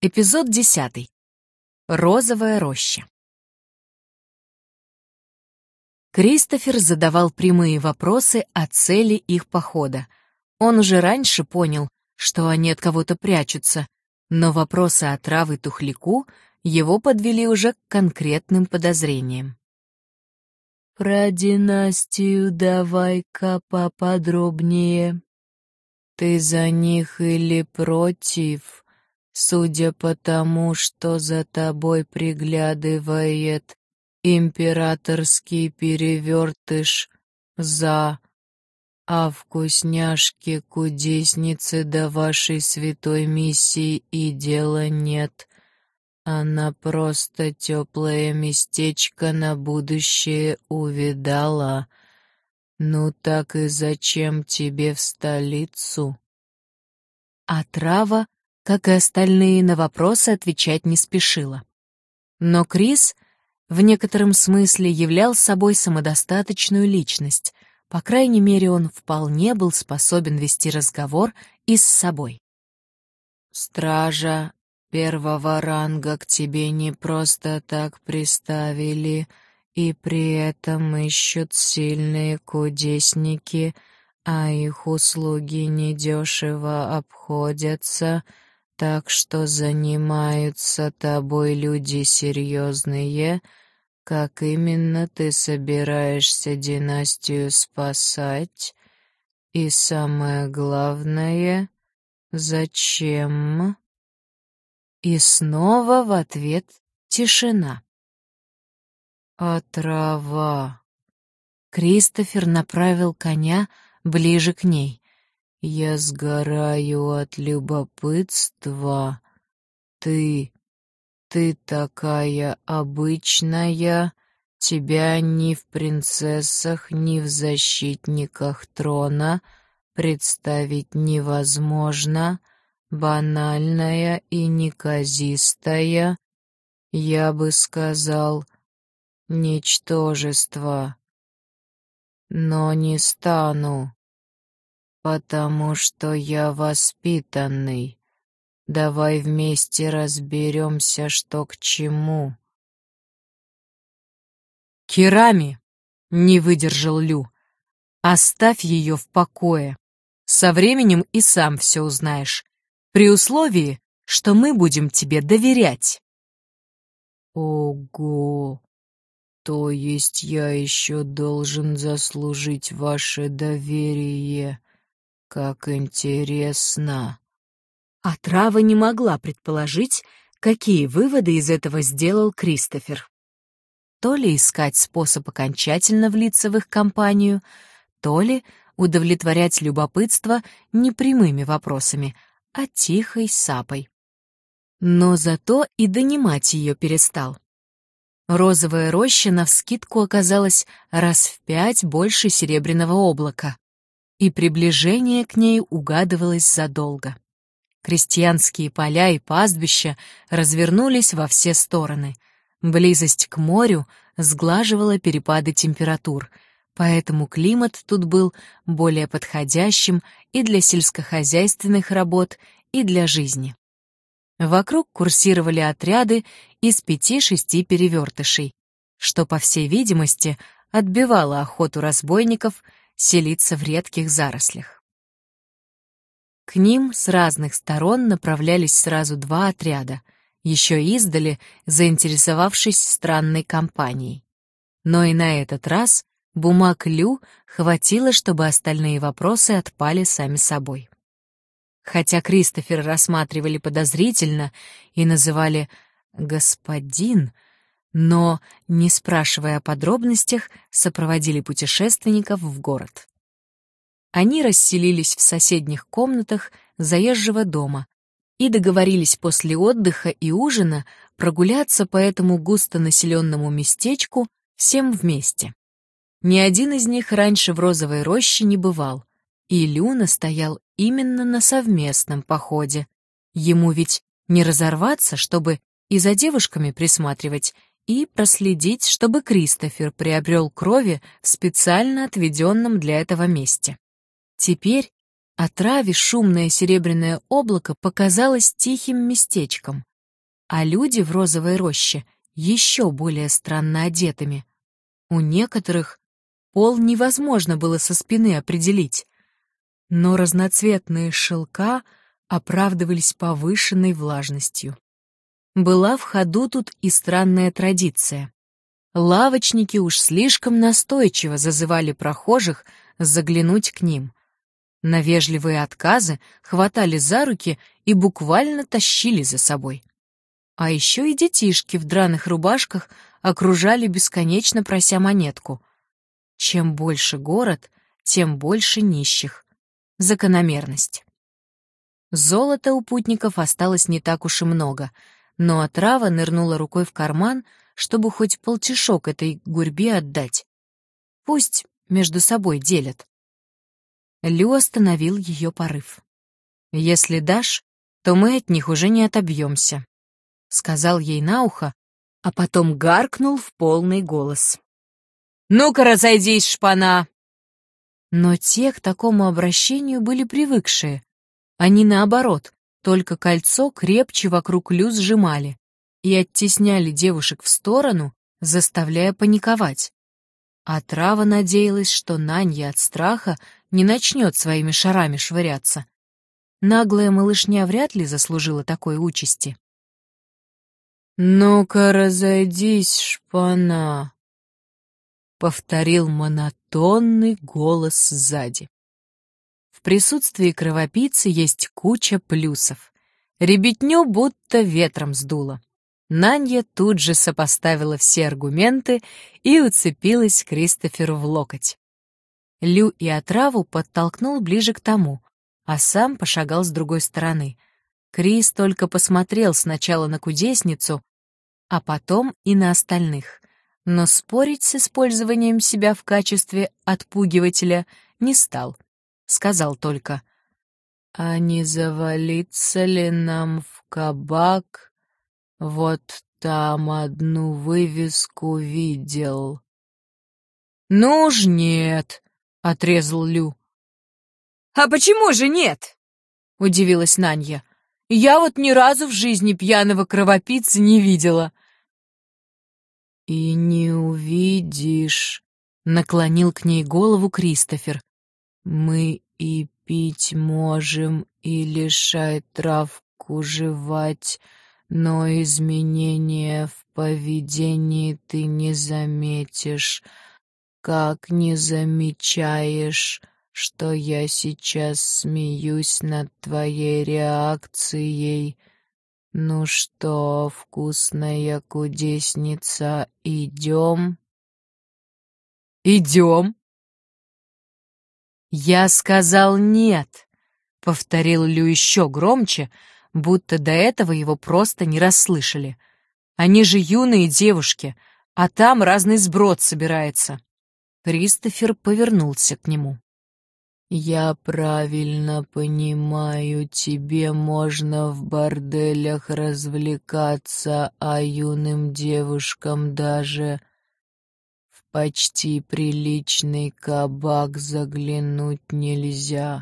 Эпизод 10. Розовая роща. Кристофер задавал прямые вопросы о цели их похода. Он уже раньше понял, что они от кого-то прячутся, но вопросы о траве тухляку его подвели уже к конкретным подозрениям. «Про династию давай-ка поподробнее. Ты за них или против?» Судя по тому, что за тобой приглядывает императорский перевертыш, за, а вкусняшки-кудесницы до вашей святой миссии и дела нет. Она просто теплое местечко на будущее увидала. Ну так и зачем тебе в столицу? А трава, как и остальные, на вопросы отвечать не спешила. Но Крис в некотором смысле являл собой самодостаточную личность, по крайней мере, он вполне был способен вести разговор и с собой. «Стража первого ранга к тебе не просто так приставили, и при этом ищут сильные кудесники, а их услуги недешево обходятся, так что занимаются тобой люди серьезные. Как именно ты собираешься династию спасать? И самое главное, зачем?» И снова в ответ тишина. «А трава?» Кристофер направил коня ближе к ней. «Я сгораю от любопытства. Ты такая обычная, тебя ни в принцессах, ни в защитниках трона представить невозможно, банальная и неказистая, я бы сказал, ничтожество. Но не стану, потому что я воспитанный. Давай вместе разберемся, что к чему». «Кирами!» — не выдержал Лю. «Оставь ее в покое. Со временем и сам все узнаешь, при условии, что мы будем тебе доверять». «Ого! То есть я еще должен заслужить ваше доверие? Как интересно!» А трава не могла предположить, какие выводы из этого сделал Кристофер. То ли искать способ окончательно влиться в их компанию, то ли удовлетворять любопытство не прямыми вопросами, а тихой сапой. Но зато и донимать ее перестал. Розовая роща навскидку оказалась раз в 5 больше серебряного облака, и приближение к ней угадывалось задолго. Крестьянские поля и пастбища развернулись во все стороны. Близость к морю сглаживала перепады температур, поэтому климат тут был более подходящим и для сельскохозяйственных работ, и для жизни. Вокруг курсировали отряды из 5-6 перевертышей, что, по всей видимости, отбивало охоту разбойников селиться в редких зарослях. К ним с разных сторон направлялись сразу 2 отряда, еще издали заинтересовавшись странной компанией. Но и на этот раз бумаг Лю хватило, чтобы остальные вопросы отпали сами собой. Хотя Кристофера рассматривали подозрительно и называли «господин», но, не спрашивая о подробностях, сопроводили путешественников в город. Они расселились в соседних комнатах заезжего дома и договорились после отдыха и ужина прогуляться по этому густонаселенному местечку всем вместе. Ни один из них раньше в Розовой роще не бывал, и Лю настоял именно на совместном походе. Ему ведь не разорваться, чтобы и за девушками присматривать, и проследить, чтобы Кристофер приобрел крови в специально отведенном для этого месте. Теперь о траве шумное серебряное облако показалось тихим местечком, а люди в розовой роще еще более странно одетыми. У некоторых пол невозможно было со спины определить, но разноцветные шелка оправдывались повышенной влажностью. Была в ходу тут и странная традиция. Лавочники уж слишком настойчиво зазывали прохожих заглянуть к ним. На вежливые отказы хватали за руки и буквально тащили за собой. А еще и детишки в драных рубашках окружали бесконечно, прося монетку. Чем больше город, тем больше нищих. Закономерность. Золота у путников осталось не так уж и много, но отрава нырнула рукой в карман, чтобы хоть полтишок этой гурьбе отдать. Пусть между собой делят. Лю остановил ее порыв. «Если дашь, то мы от них уже не отобьемся», — сказал ей на ухо, а потом гаркнул в полный голос. «Ну-ка, разойдись, шпана!» Но те к такому обращению были привыкшие. Они, наоборот, только кольцо крепче вокруг Лю сжимали и оттесняли девушек в сторону, заставляя паниковать. А трава надеялась, что Нанья от страха не начнет своими шарами швыряться. Наглая малышня вряд ли заслужила такой участи. «Ну-ка, разойдись, шпана!» — повторил монотонный голос сзади. В присутствии кровопийцы есть куча плюсов. Ребятню будто ветром сдуло. Нанья тут же сопоставила все аргументы и уцепилась Кристоферу в локоть. Лю и отраву подтолкнул ближе к тому, а сам пошагал с другой стороны. Крис только посмотрел сначала на кудесницу, а потом и на остальных, но спорить с использованием себя в качестве отпугивателя не стал. Сказал только: «А не завалиться ли нам в кабак? Вот там одну вывеску видел». «Ну уж нет», — отрезал Лю. «А почему же нет?» — удивилась Нанья. «Я вот ни разу в жизни пьяного кровопийцы не видела». «И не увидишь», — наклонил к ней голову Кристофер. «Мы и пить можем, и лишать травку жевать, но изменения в поведении ты не заметишь, как не замечаешь, что я сейчас смеюсь над твоей реакцией. Ну что, вкусная кудесница, идем?» «Идем?» «Я сказал нет», — повторил Лю еще громче, будто до этого его просто не расслышали. «Они же юные девушки, а там разный сброд собирается». Кристофер повернулся к нему. «Я правильно понимаю, тебе можно в борделях развлекаться, а юным девушкам даже в почти приличный кабак заглянуть нельзя».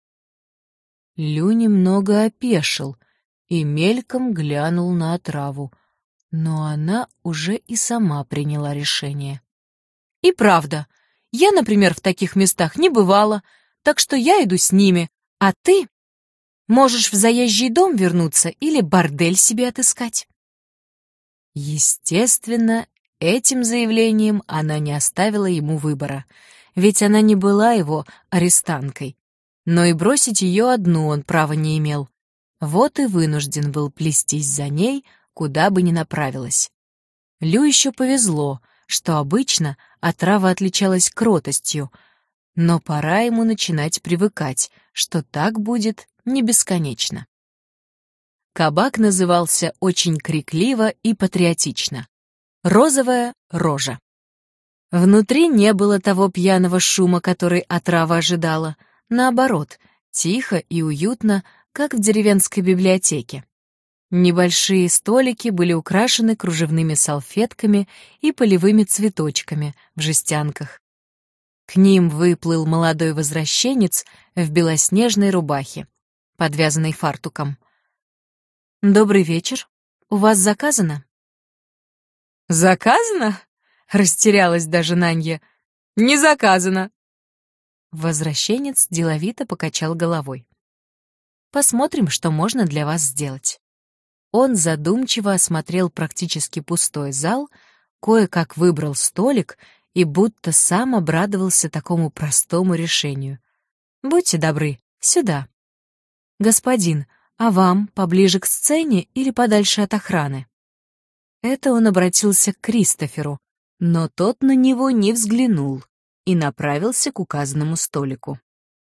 Лю немного опешил и мельком глянул на отраву, но она уже и сама приняла решение. «И правда, я, например, в таких местах не бывала, так что я иду с ними, а ты можешь в заезжий дом вернуться или бордель себе отыскать». Естественно, этим заявлением она не оставила ему выбора, ведь она не была его арестанткой, но и бросить ее одну он права не имел. Вот и вынужден был плестись за ней, куда бы ни направилась. Лю еще повезло, что обычно отрава отличалась кротостью, но пора ему начинать привыкать, что так будет не бесконечно. Кабак назывался очень крикливо и патриотично «Розовая рожа». Внутри не было того пьяного шума, который отрава ожидала. Наоборот, тихо и уютно, как в деревенской библиотеке. Небольшие столики были украшены кружевными салфетками и полевыми цветочками в жестянках. К ним выплыл молодой возвращенец в белоснежной рубахе, подвязанной фартуком. «Добрый вечер», у вас заказано?» «Заказано?» — растерялась даже Нанья. «Не заказано». Возвращенец деловито покачал головой. «Посмотрим, что можно для вас сделать». Он задумчиво осмотрел практически пустой зал, кое-как выбрал столик и будто сам обрадовался такому простому решению. «Будьте добры, сюда». «Господин, а вам поближе к сцене или подальше от охраны?» Это он обратился к Кристоферу, но тот на него не взглянул и направился к указанному столику.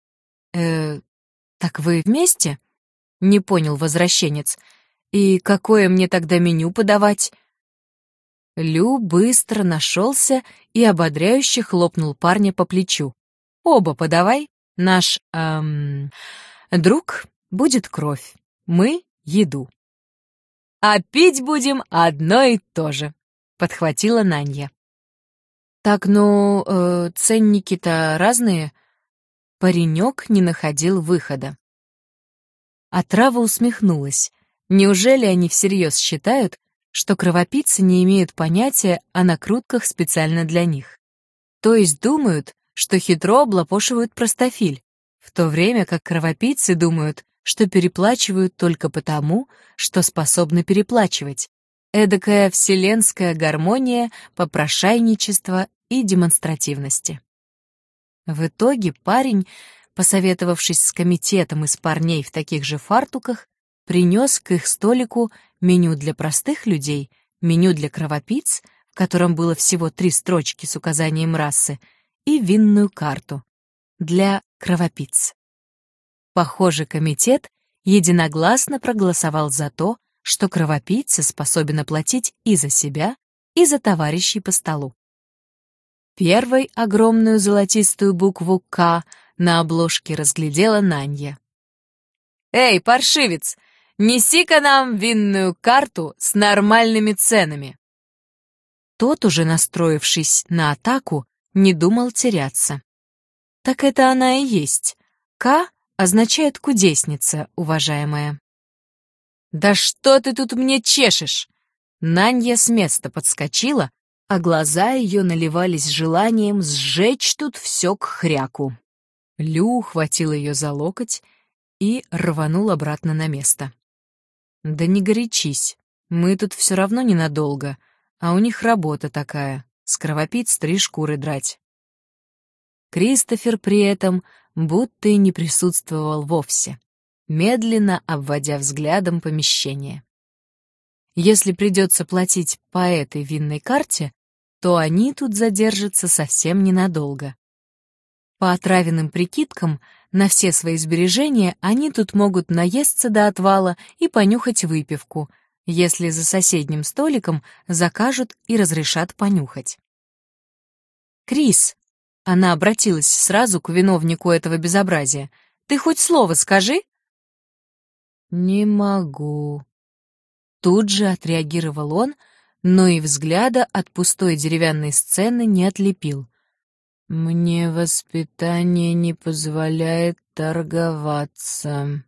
Так вы вместе?» — не понял возвращенец. «И какое мне тогда меню подавать?» Лю быстро нашелся и ободряюще хлопнул парня по плечу. «Оба подавай. Наш, друг будет кровь, мы — еду». «А пить будем одно и то же», — подхватила Нанья. «Так, ну, ценники-то разные». Паренек не находил выхода. Отрава усмехнулась. Неужели они всерьез считают, что кровопийцы не имеют понятия о накрутках специально для них? То есть думают, что хитро облапошивают простофиль, в то время как кровопийцы думают, что переплачивают только потому, что способны переплачивать. Эдакая вселенская гармония попрошайничества и демонстративности. В итоге парень, посоветовавшись с комитетом из парней в таких же фартуках, принес к их столику меню для простых людей, меню для кровопийц, в котором было всего 3 строчки с указанием расы, и винную карту для кровопийц. Похоже, комитет единогласно проголосовал за то, что кровопийца способен оплатить и за себя, и за товарищей по столу. Первой огромную золотистую букву «К» на обложке разглядела Нанья. «Эй, паршивец, неси-ка нам винную карту с нормальными ценами!» Тот, уже настроившись на атаку, не думал теряться. Так это она и есть. «К» означает «кудесница», уважаемая. «Да что ты тут мне чешешь?» Нанья с места подскочила, а глаза ее наливались желанием сжечь тут все к хряку. Лю ухватил ее за локоть и рванул обратно на место. «Да не горячись, мы тут все равно ненадолго, а у них работа такая — с кровопийц 3 шкуры драть». Кристофер при этом будто и не присутствовал вовсе, медленно обводя взглядом помещение. Если придется платить по этой винной карте, то они тут задержатся совсем ненадолго. По отравенным прикидкам, на все свои сбережения они тут могут наесться до отвала и понюхать выпивку, если за соседним столиком закажут и разрешат понюхать. «Крис», — она обратилась сразу к виновнику этого безобразия, — «ты хоть слово скажи?» «Не могу», — тут же отреагировал он, но и взгляда от пустой деревянной сцены не отлепил. «Мне воспитание не позволяет торговаться».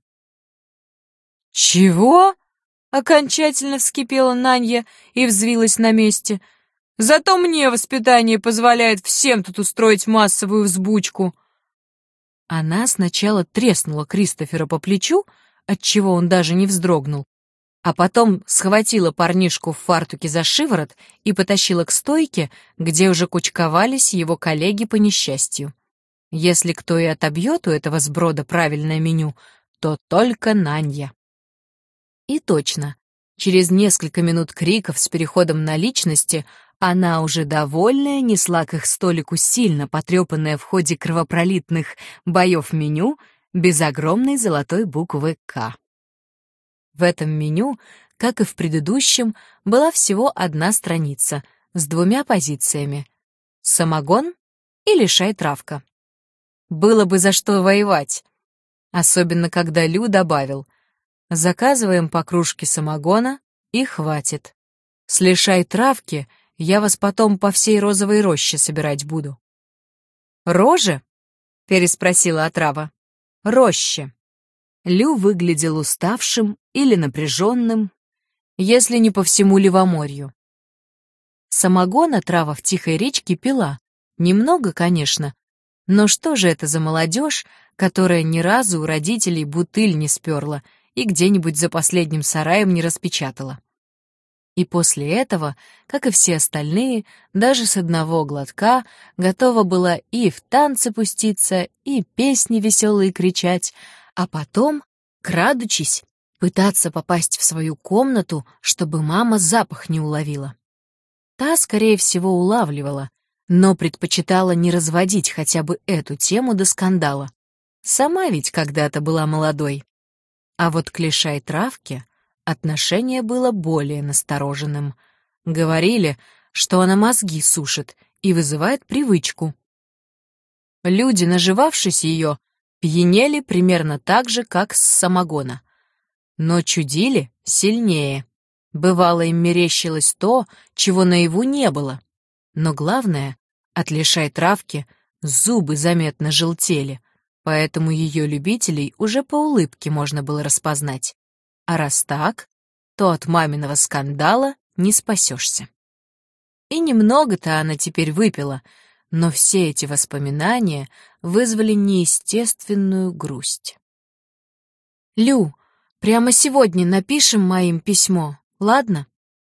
«Чего?» — окончательно вскипела Нанья и взвилась на месте. «Зато мне воспитание позволяет всем тут устроить массовую взбучку». Она сначала треснула Кристофера по плечу, отчего он даже не вздрогнул, а потом схватила парнишку в фартуке за шиворот и потащила к стойке, где уже кучковались его коллеги по несчастью. Если кто и отобьет у этого сброда правильное меню, то только Нанья. И точно, через несколько минут криков с переходом на личности она уже довольная несла к их столику сильно потрепанное в ходе кровопролитных боев меню без огромной золотой буквы «К». В этом меню, как и в предыдущем, была всего одна страница с 2 позициями — самогон или шай-травка. Было бы за что воевать, особенно когда Лю добавил: «Заказываем по кружке самогона и хватит. С шай-травки я вас потом по всей розовой роще собирать буду». «Роже?» — переспросила отрава. «Роще». Лю выглядел уставшим или напряженным, если не по всему Левоморью. Самогона трава в тихой речке пила. Немного, конечно, но что же это за молодежь, которая ни разу у родителей бутыль не сперла и где-нибудь за последним сараем не распечатала? И после этого, как и все остальные, даже с одного глотка готова была и в танцы пуститься, и песни веселые кричать, а потом, крадучись, пытаться попасть в свою комнату, чтобы мама запах не уловила. Та, скорее всего, улавливала, но предпочитала не разводить хотя бы эту тему до скандала. Сама ведь когда-то была молодой. А вот к лишай травке отношение было более настороженным. Говорили, что она мозги сушит и вызывает привычку. Люди, наживавшись ее, пьянели примерно так же, как с самогона. Но чудили сильнее. Бывало, им мерещилось то, чего наяву не было. Но главное, от лишай травки зубы заметно желтели, поэтому ее любителей уже по улыбке можно было распознать. А раз так, то от маминого скандала не спасешься. И немного-то она теперь выпила, но все эти воспоминания вызвали неестественную грусть. «Лю, прямо сегодня напишем моим письмо, ладно?»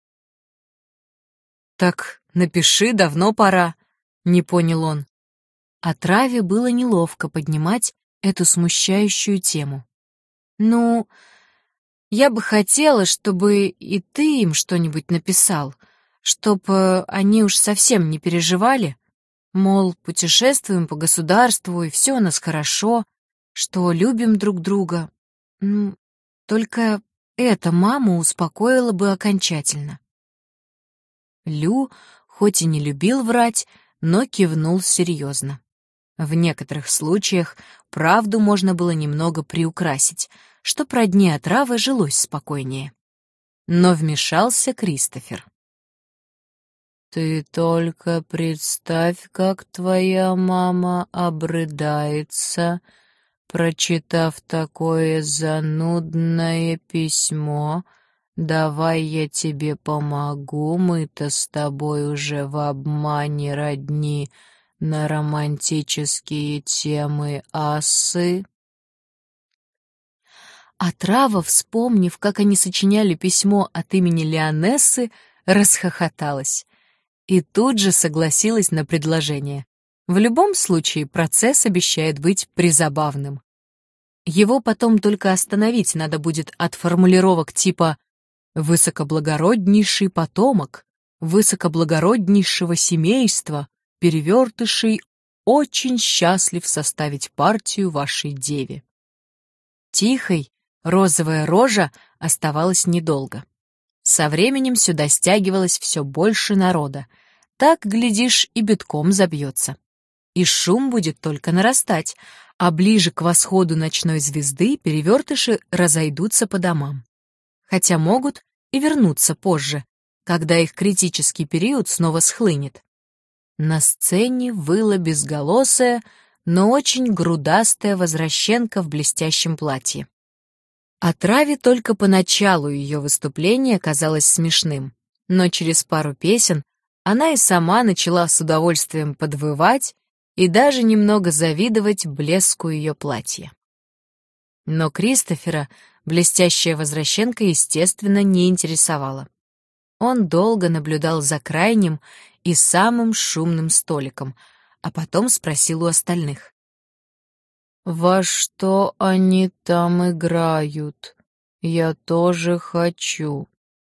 «Так напиши, давно пора», — не понял он. А Траве было неловко поднимать эту смущающую тему. «Ну, я бы хотела, чтобы и ты им что-нибудь написал, чтоб они уж совсем не переживали, мол, путешествуем по государству, и все у нас хорошо, что любим друг друга. Только это маму успокоило бы окончательно». Лю, хоть и не любил врать, но кивнул серьезно. В некоторых случаях правду можно было немного приукрасить, чтоб родне отравы жилось спокойнее. Но вмешался Кристофер. «Ты только представь, как твоя мама обрыдается, прочитав такое занудное письмо. Давай я тебе помогу, мы-то с тобой уже в обмане родни на романтические темы асы». А Трава, вспомнив, как они сочиняли письмо от имени Лионессы, расхохоталась и тут же согласилась на предложение. В любом случае процесс обещает быть призабавным. Его потом только остановить надо будет от формулировок типа «высокоблагороднейший потомок», «высокоблагороднейшего семейства», «перевертышей очень счастлив составить партию вашей деве». Тихой розовая рожа оставалась недолго. Со временем сюда стягивалось все больше народа. Так, глядишь, и битком забьется. И шум будет только нарастать, а ближе к восходу ночной звезды перевертыши разойдутся по домам. Хотя могут и вернуться позже, когда их критический период снова схлынет. На сцене выла безголосая, но очень грудастая возвращенка в блестящем платье. А Траве только поначалу ее выступление казалось смешным, но через пару песен она и сама начала с удовольствием подвывать и даже немного завидовать блеску ее платья. Но Кристофера блестящая возвращенка, естественно, не интересовала. Он долго наблюдал за крайним и самым шумным столиком, а потом спросил у остальных. «Во что они там играют? Я тоже хочу».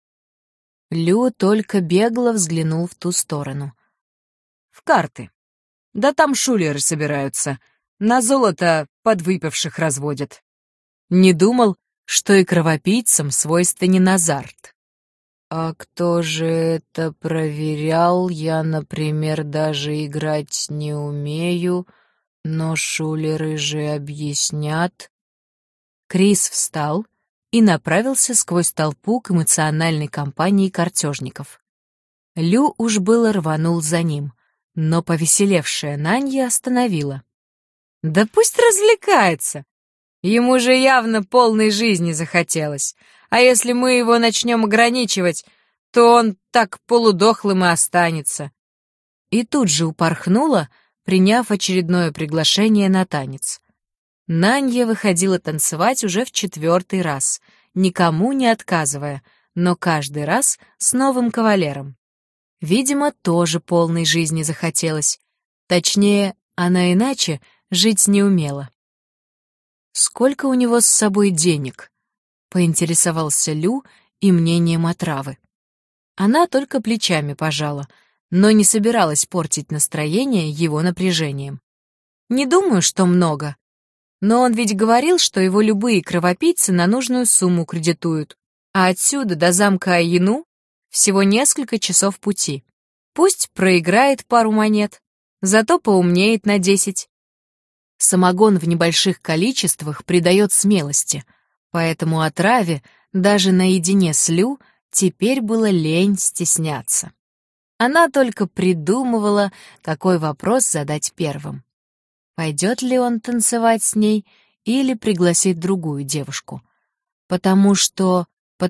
Лю только бегло взглянул в ту сторону. «В карты. Да там шулеры собираются. На золото подвыпивших разводят. Не думал, что и кровопийцам свойственен азарт». «А кто же это проверял? Я, например, даже играть не умею. Но шулеры же объяснят». Крис встал и направился сквозь толпу к эмоциональной компании картежников. Лю уж было рванул за ним, но повеселевшая Нанья остановила. «Да пусть развлекается! Ему же явно полной жизни захотелось, А если мы его начнем ограничивать, то он так полудохлым и останется». И тут же упорхнула, приняв очередное приглашение на танец. Нанья выходила танцевать уже в 4-й раз, никому не отказывая, но каждый раз с новым кавалером. Видимо, тоже полной жизни захотелось. Точнее, она иначе жить не умела. «Сколько у него с собой денег?» — поинтересовался Лю и мнением отравы. Она только плечами пожала, но не собиралась портить настроение его напряжением. «Не думаю, что много. Но он ведь говорил, что его любые кровопийцы на нужную сумму кредитуют, а отсюда до замка Айину всего несколько часов пути. Пусть проиграет пару монет, зато поумнеет на 10. Самогон в небольших количествах придает смелости, поэтому отраве даже наедине с Лю теперь было лень стесняться. Она только придумывала, какой вопрос задать первым. Пойдет ли он танцевать с ней или пригласит другую девушку? Потому что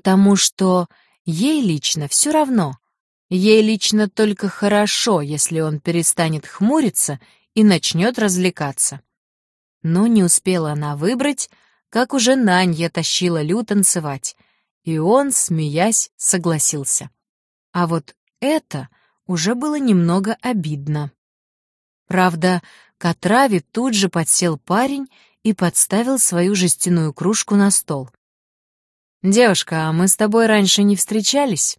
ей лично все равно. Ей лично только хорошо, если он перестанет хмуриться и начнет развлекаться. Но не успела она выбрать, как уже Нанья тащила Лю танцевать, и он, смеясь, согласился. А вот это уже было немного обидно. Правда, к отраве тут же подсел парень и подставил свою жестяную кружку на стол. «Девушка, а мы с тобой раньше не встречались?»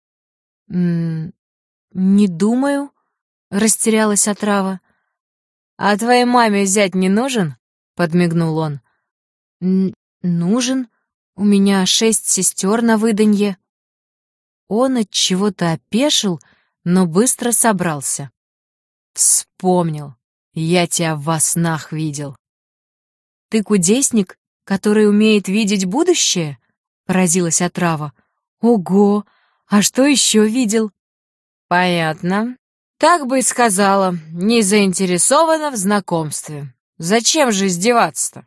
«Не думаю», — растерялась отрава. «А твоей маме зять не нужен?» — подмигнул он. «Нужен. У меня 6 сестер на выданье». Он от чего-то опешил, но быстро собрался. «Вспомнил. Я тебя во снах видел». «Ты кудесник, который умеет видеть будущее?» — поразилась отрава. «Ого! А что еще видел?» «Понятно. Так бы и сказала, не заинтересована в знакомстве. Зачем же издеваться-то?»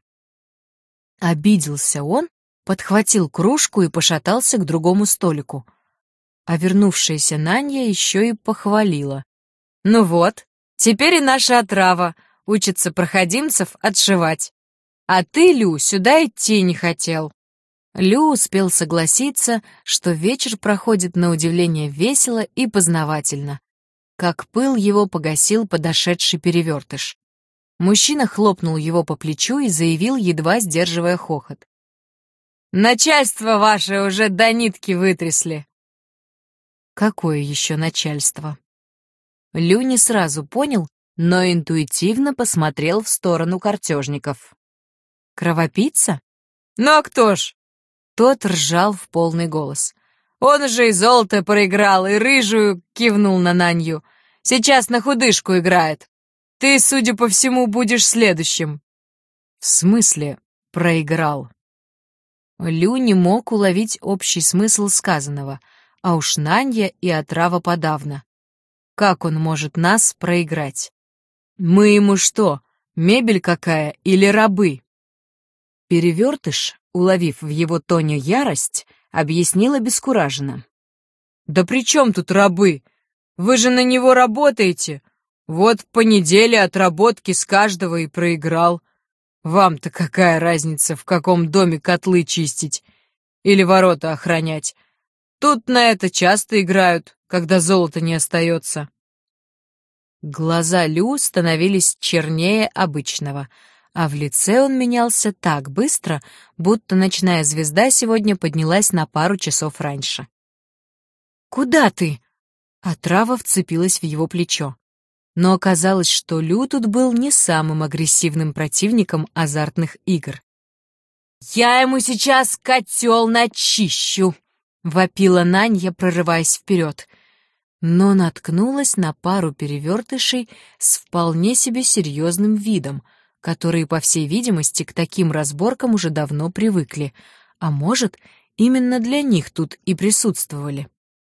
Обиделся он, подхватил кружку и пошатался к другому столику. А вернувшаяся Нанья еще и похвалила. «Ну вот, теперь и наша отрава учится проходимцев отшивать. А ты, Лю, сюда идти не хотел». Лю успел согласиться, что вечер проходит на удивление весело и познавательно. Как пыл его погасил подошедший перевертыш. Мужчина хлопнул его по плечу и заявил, едва сдерживая хохот. «Начальство ваше уже до нитки вытрясли». «Какое еще начальство?» Лю не сразу понял, но интуитивно посмотрел в сторону картежников. «Кровопийца?» «Ну а кто ж?» Тот ржал в полный голос. «Он же и золото проиграл, и рыжую», — кивнул на Нанью. «Сейчас на худышку играет. Ты, судя по всему, будешь следующим». «В смысле проиграл?» Лю не мог уловить общий смысл сказанного, а уж Нанья и отрава подавно. Как он может нас проиграть? Мы ему что, мебель какая или рабы? Перевертыш, уловив в его тоне ярость, объяснил обескураженно. «Да при чем тут рабы? Вы же на него работаете. Вот по неделе отработки с каждого и проиграл. Вам-то какая разница, в каком доме котлы чистить или ворота охранять? Тут на это часто играют, когда золота не остается». Глаза Лю становились чернее обычного, а в лице он менялся так быстро, будто ночная звезда сегодня поднялась на пару часов раньше. «Куда ты?» Отрава вцепилась в его плечо. Но оказалось, что Лю тут был не самым агрессивным противником азартных игр. «Я ему сейчас котел начищу!» — вопила Нанья, прорываясь вперед. Но наткнулась на пару перевертышей с вполне себе серьезным видом, которые, по всей видимости, к таким разборкам уже давно привыкли, а может, именно для них тут и присутствовали.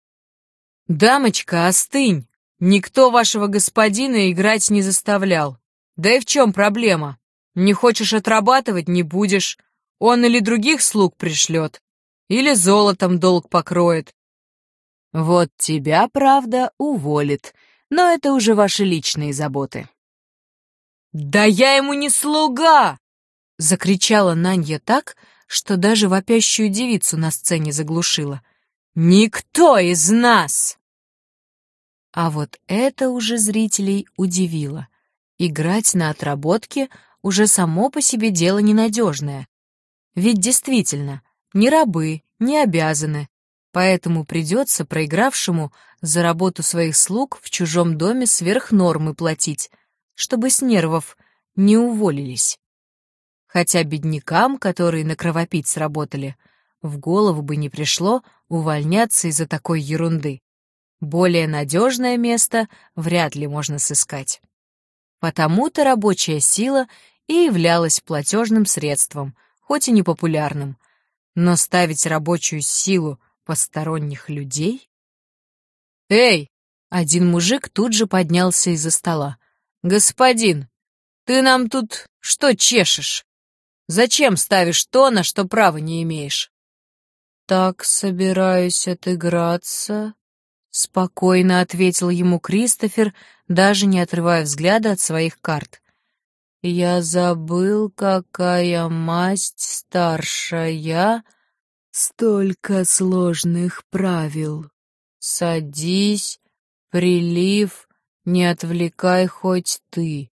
«Дамочка, остынь! Никто вашего господина играть не заставлял. Да и в чем проблема? Не хочешь отрабатывать — не будешь. Он или других слуг пришлет». Или золотом долг покроет. Вот тебя, правда, уволит, но это уже ваши личные заботы. «Да я ему не слуга!» — закричала Нанья так, что даже вопящую девицу на сцене заглушила. «Никто из нас!» А вот это уже зрителей удивило. Играть на отработке уже само по себе дело ненадежное. Ведь действительно, ни рабы, ни обязаны, поэтому придется проигравшему за работу своих слуг в чужом доме сверх нормы платить, чтобы с нервов не уволились. Хотя беднякам, которые на кровопить сработали, в голову бы не пришло увольняться из-за такой ерунды. Более надежное место вряд ли можно сыскать. Потому-то рабочая сила и являлась платежным средством, хоть и непопулярным. Но ставить рабочую силу посторонних людей? «Эй!» — один мужик тут же поднялся из-за стола. «Господин, ты нам тут что чешешь? Зачем ставишь то, на что права не имеешь?» «Так собираюсь отыграться», — спокойно ответил ему Кристофер, даже не отрывая взгляда от своих карт. «Я забыл, какая масть старшая, столько сложных правил. Садись, прилив, не отвлекай хоть ты».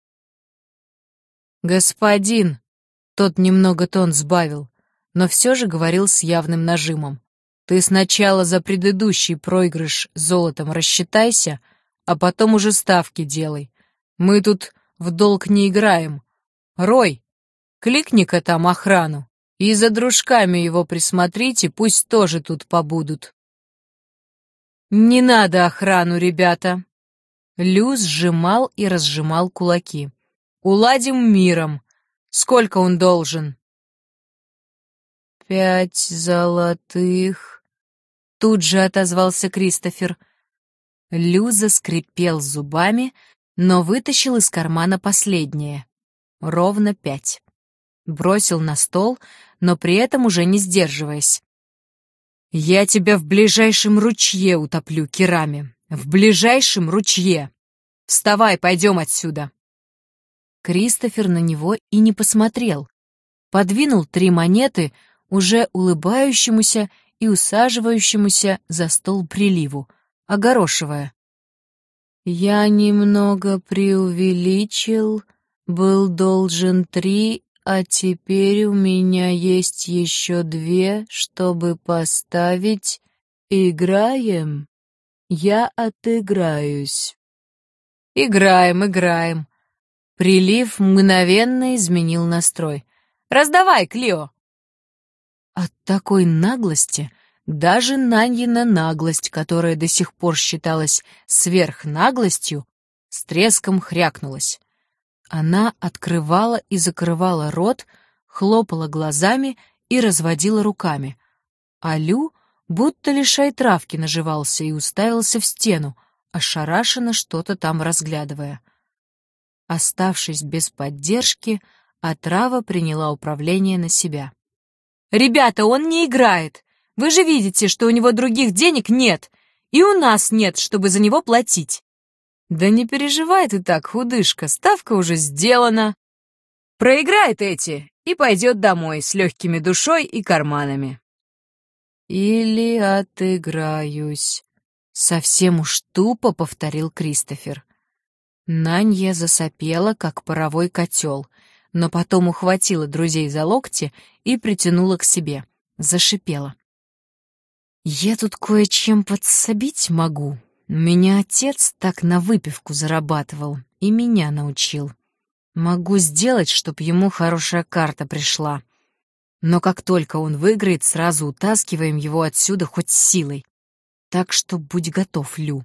«Господин!» — тот немного тон сбавил, но все же говорил с явным нажимом. «Ты сначала за предыдущий проигрыш золотом рассчитайся, а потом уже ставки делай. Мы тут в долг не играем. Рой, кликни-ка там охрану, и за дружками его присмотрите, пусть тоже тут побудут». «Не надо охрану, ребята!» Лю сжимал и разжимал кулаки. «Уладим миром. Сколько он должен?» 5 золотых. Тут же отозвался Кристофер. Лю заскрипел зубами, но вытащил из кармана последнее. Ровно 5. Бросил на стол, но при этом уже не сдерживаясь. «Я тебя в ближайшем ручье утоплю, Кирами. В ближайшем ручье. Вставай, пойдем отсюда». Кристофер на него и не посмотрел. Подвинул 3 монеты уже улыбающемуся и усаживающемуся за стол приливу, огорошивая. «Я немного преувеличил, был должен 3, а теперь у меня есть еще 2, чтобы поставить. Играем? Я отыграюсь». «Играем, играем». Прилив мгновенно изменил настрой. «Раздавай, Клио!» От такой наглости даже Наньина наглость, которая до сих пор считалась сверхнаглостью, с треском хрякнулась. Она открывала и закрывала рот, хлопала глазами и разводила руками. А Лю будто лишай травки наживался и уставился в стену, ошарашенно что-то там разглядывая. Оставшись без поддержки, отрава приняла управление на себя. «Ребята, он не играет! Вы же видите, что у него других денег нет, и у нас нет, чтобы за него платить!» «Да не переживай ты так, худышка, ставка уже сделана. Проиграет эти и пойдет домой с легкими душой и карманами». «Или отыграюсь», — совсем уж тупо повторил Кристофер. Нанья засопела, как паровой котел, но потом ухватила друзей за локти и притянула к себе. Зашипела. «Я тут кое-чем подсобить могу. Меня отец так на выпивку зарабатывал и меня научил. Могу сделать, чтоб ему хорошая карта пришла. Но как только он выиграет, сразу утаскиваем его отсюда хоть силой. Так что будь готов, Лю».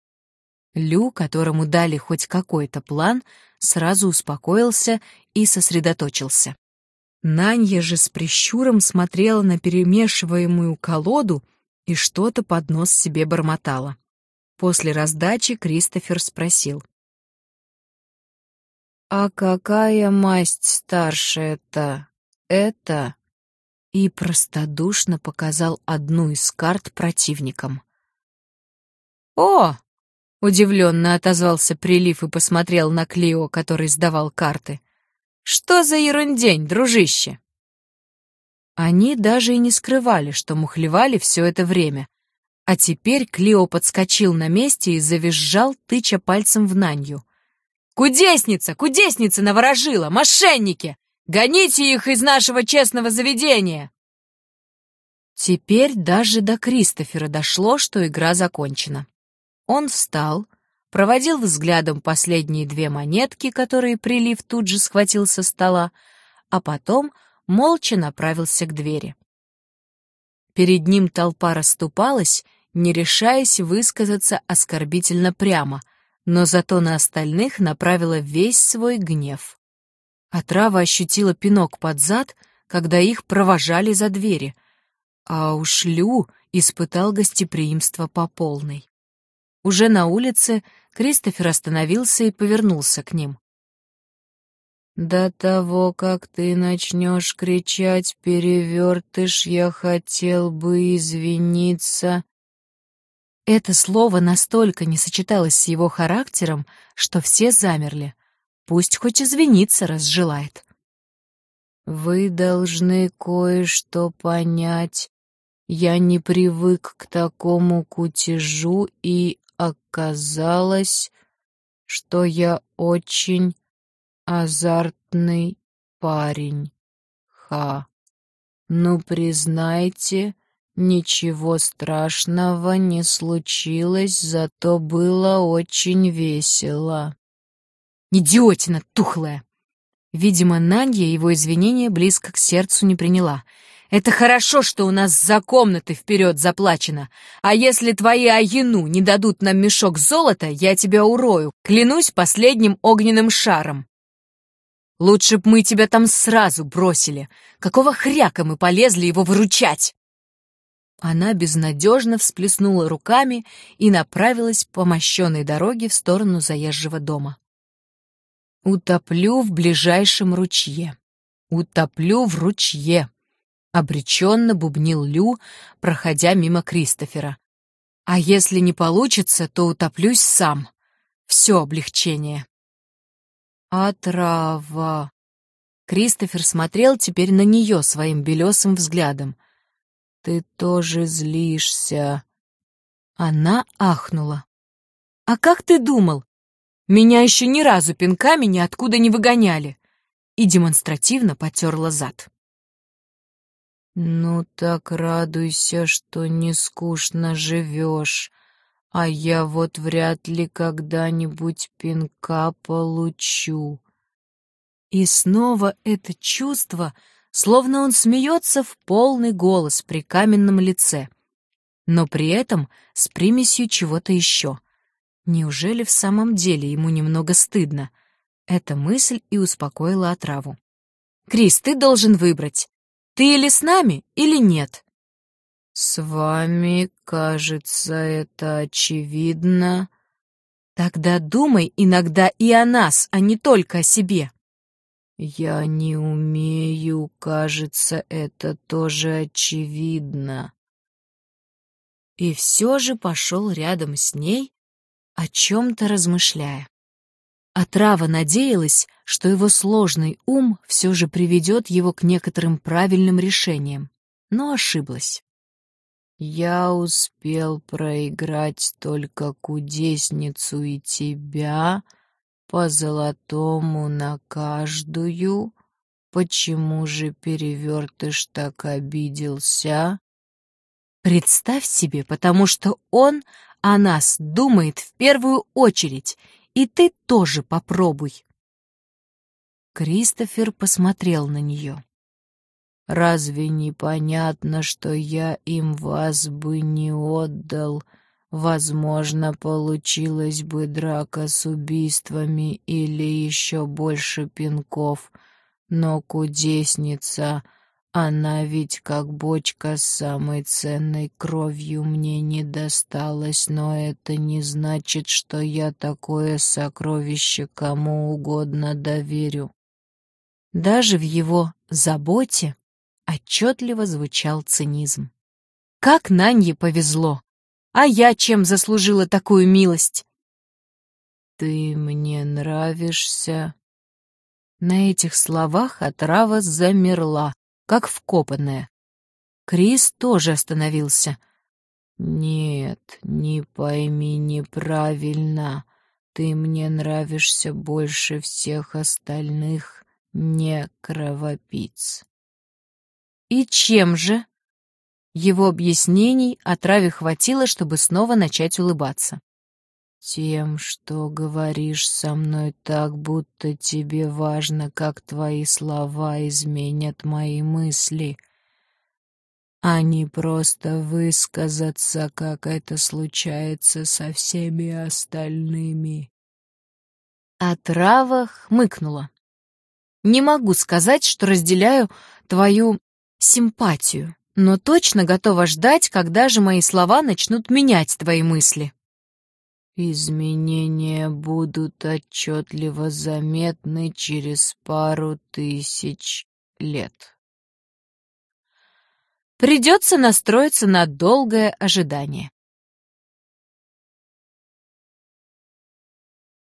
Лю, которому дали хоть какой-то план, сразу успокоился и сосредоточился. Нанья же с прищуром смотрела на перемешиваемую колоду и что-то под нос себе бормотала. После раздачи Кристофер спросил. «А какая масть старшая-то? Это?» и простодушно показал одну из карт противникам. «О!» — удивленно отозвался Прилив и посмотрел на Клио, который сдавал карты. «Что за ерундень, дружище?» Они даже и не скрывали, что мухлевали все это время. А теперь Клио подскочил на месте и завизжал, тыча пальцем в Нанью. «Кудесница! Кудесница наворожила! Мошенники! Гоните их из нашего честного заведения!» Теперь даже до Кристофера дошло, что игра закончена. Он встал, проводил взглядом последние 2 монетки, которые Прилив тут же схватил со стола, а потом молча направился к двери. Перед ним толпа расступалась, не решаясь высказаться оскорбительно прямо, но зато на остальных направила весь свой гнев. Отрава ощутила пинок под зад, когда их провожали за двери, а уж Лю испытал гостеприимство по полной. Уже на улице Кристофер остановился и повернулся к ним. «До того, как ты начнешь кричать, перевертыш, я хотел бы извиниться». Это слово настолько не сочеталось с его характером, что все замерли. Пусть хоть извиниться, раз желает. «Вы должны кое-что понять. Я не привык к такому кутежу, и оказалось, что я очень азартный парень. Ха. Ну, признайте, ничего страшного не случилось, зато было очень весело». «Идиотина тухлая!» Видимо, Нанья его извинения близко к сердцу не приняла. «Это хорошо, что у нас за комнаты вперед заплачено. А если твои Айену не дадут нам мешок золота, я тебя урою, клянусь последним огненным шаром. Лучше б мы тебя там сразу бросили. Какого хряка мы полезли его выручать?» Она безнадежно всплеснула руками и направилась по мощенной дороге в сторону заезжего дома. «Утоплю в ближайшем ручье. Утоплю в ручье», — обреченно бубнил Лю, проходя мимо Кристофера. «А если не получится, то утоплюсь сам. Все облегчение». «Отрава». Кристофер смотрел теперь на нее своим белесым взглядом. «Ты тоже злишься». Она ахнула. «А как ты думал? Меня еще ни разу пинками ниоткуда не выгоняли». И демонстративно потерла зад. «Ну так радуйся, что не скучно живешь, а я вот вряд ли когда-нибудь пинка получу». И снова это чувство, словно он смеется в полный голос при каменном лице, но при этом с примесью чего-то еще. Неужели в самом деле ему немного стыдно? Эта мысль и успокоила отраву. «Крис, ты должен выбрать. Ты или с нами, или нет». «С вами, кажется, это очевидно». «Тогда думай иногда и о нас, а не только о себе». «Я не умею, кажется, это тоже очевидно». И все же пошел рядом с ней, о чем-то размышляя. Отрава надеялась, что его сложный ум все же приведет его к некоторым правильным решениям, но ошиблась. «Я успел проиграть только кудесницу и тебя, по золотому на каждую. Почему же перевертыш так обиделся?» «Представь себе, потому что он о нас думает в первую очередь, и ты тоже попробуй». Кристофер посмотрел на нее. «Разве не понятно, что я им вас бы не отдал? Возможно, получилась бы драка с убийствами или еще больше пинков. Но кудесница, она ведь как бочка с самой ценной кровью мне не досталась, но это не значит, что я такое сокровище кому угодно доверю». Даже в его заботе отчетливо звучал цинизм. Как Нанье повезло! А я чем заслужила такую милость? «Ты мне нравишься». На этих словах отрава замерла, как вкопанная. Крис тоже остановился. «Нет, не пойми неправильно. Ты мне нравишься больше всех остальных некровопийц». «И чем же?» Его объяснений отраве хватило, чтобы снова начать улыбаться. «Тем, что говоришь со мной так, будто тебе важно, как твои слова изменят мои мысли, а не просто высказаться, как это случается со всеми остальными». Отрава хмыкнула. «Не могу сказать, что разделяю твою симпатию, но точно готова ждать, когда же мои слова начнут менять твои мысли». «Изменения будут отчетливо заметны через 1000 лет». Придется настроиться на долгое ожидание.